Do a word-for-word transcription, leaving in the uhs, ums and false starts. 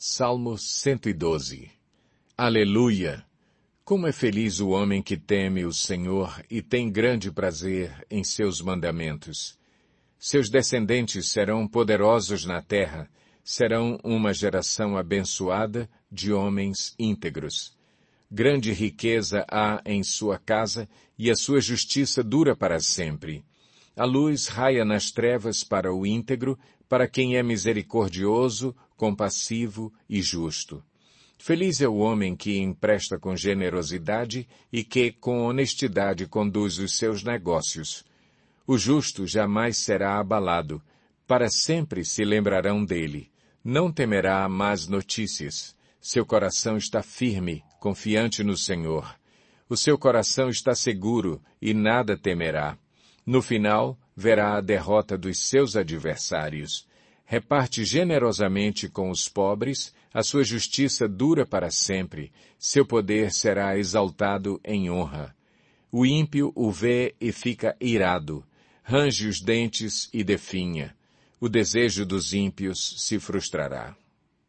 Salmo cento e doze. Aleluia! Como é feliz o homem que teme o Senhor e tem grande prazer em seus mandamentos. Seus descendentes serão poderosos na terra, serão uma geração abençoada de homens íntegros. Grande riqueza há em sua casa e a sua justiça dura para sempre. A luz raia nas trevas para o íntegro, para quem é misericordioso, compassivo e justo. Feliz é o homem que empresta com generosidade e que, com honestidade, conduz os seus negócios. O justo jamais será abalado. Para sempre se lembrarão dele. Não temerá más notícias. Seu coração está firme, confiante no Senhor. O seu coração está seguro e nada temerá. No final, verá a derrota dos seus adversários. Reparte generosamente com os pobres, a sua justiça dura para sempre, seu poder será exaltado em honra. O ímpio o vê e fica irado, range os dentes e definha. O desejo dos ímpios se frustrará.